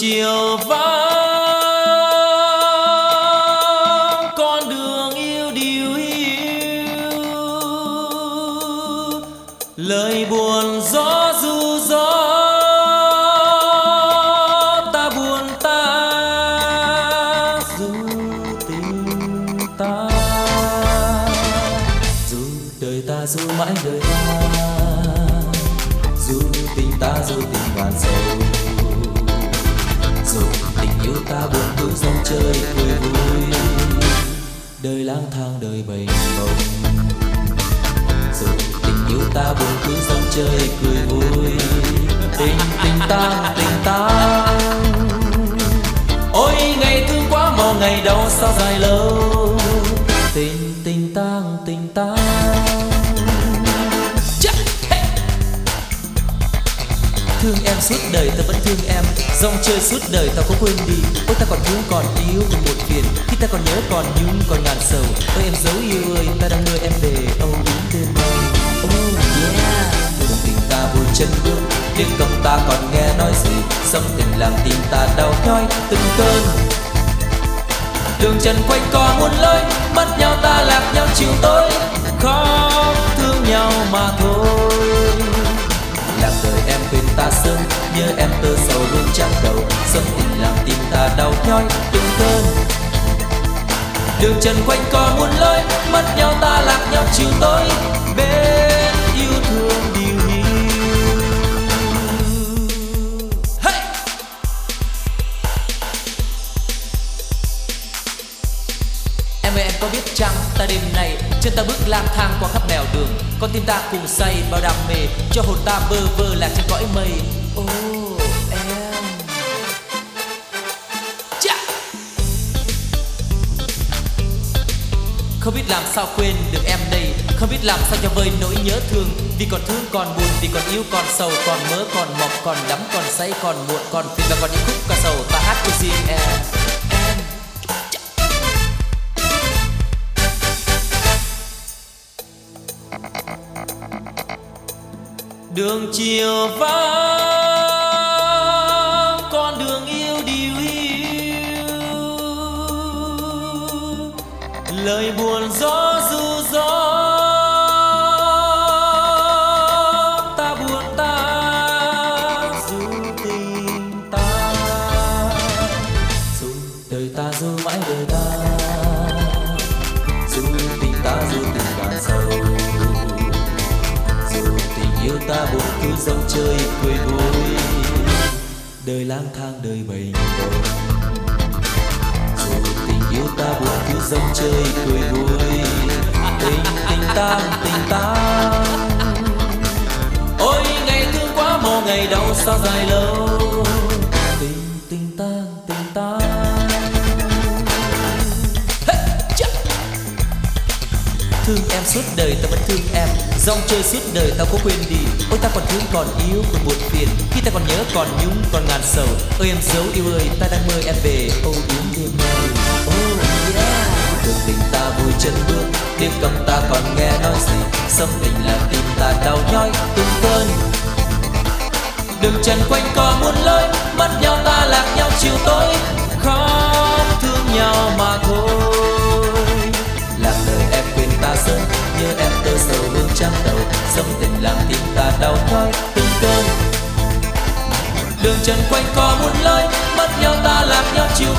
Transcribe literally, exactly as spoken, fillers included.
chiều vắng, con đường yêu điều hiu, lời buồn gió du gió ta buồn ta du tình ta, dù đời ta dù mãi đời ta, dù tình ta dù tình ngàn sầu, dù tình yêu ta buồn cứ dòng chơi cười vui, đời lang thang đời bềnh bồng. Dù tình yêu ta buồn cứ dòng chơi cười vui, tình tình tang tình tang. Ôi ngày thương quá màu ngày đau sao dài lâu, tình tình tang tình tang. Thương em suốt đời ta vẫn thương em, dòng chơi suốt đời ta có quên đi. Ôi ta còn thương còn yêu còn một phiền, khi ta còn nhớ còn nhung còn ngàn sầu. Ôi em dấu yêu ơi, ta đang đưa em về âu yếm đêm nay. Oh yeah, đường tình ta vui chân bước, tiếng cầm ta còn nghe nói gì. Sông tình làm tim ta đau nhói từng cơn. Đường trần quanh co muôn lối, mất nhau ta lạc nhau chiều tối, khóc thương nhau mà thôi. Lạc đời em quên ta sớm, nhớ em tơ sầu luôn trắng đầu. Sông tình làm tim ta đau nhói từng cơn. Đường trần quanh co muôn lối, mất nhau ta lạc nhau chiều tối, bên yêu thương điều hiu. Hey! Em ơi em có biết chăng ta đêm nay chân ta bước lang thang qua khắp nẻo đường, con tim ta cùng say bao đam mê, cho hồn ta bơ vơ lạc trên cõi mây. Ô oh, em Chà! Không biết làm sao quên được em đây, không biết làm sao cho vơi nỗi nhớ thương. Vì còn thương còn buồn, vì còn yêu còn sầu, còn mơ còn mộng, còn đắm còn say, còn muộn còn phiền, và còn những khúc ca sầu ta hát cho riêng em. Đường chiều vắng, con đường yêu điều hiu, lời buồn gió du gió ta buồn ta du tình ta, dù đời ta dù mãi đời ta, dù tình ta dù tình ngàn sầu, yêu ta buồn cứ dòng chơi cười vui, đời lang thang đời bềnh bồng. Dù tình yêu ta buồn cứ dòng chơi cười vui, tình tình tang tình tang. Ôi ngày thương quá màu ngày đau sao dài lâu, tình tình tang tình tang. Thương em suốt đời ta vẫn thương em, dòng chơi suốt đời ta có quên đi. Ôi ta còn thương còn yêu còn buồn phiền, khi ta còn nhớ còn nhung còn ngàn sầu. Ơi em dấu yêu ơi, ta đang mơ em về âu yếm đêm nay. Oh yeah, đường tình ta vui chân bước, tiếng cầm ta còn nghe nói gì. Sông tình làm tim ta đau nhói từng cơn. Đường trần quanh co muôn lối, mất nhau ta lạc nhau chiều tối, khóc thương nhau mà thôi. Lạc đời em quên ta sớm, nhớ em tơ sầu hương trắng đầu. Sông tình làm tim ta đau nhói từng cơn. Đường trần quanh co muôn lối, mất nhau ta lạc nhau chiều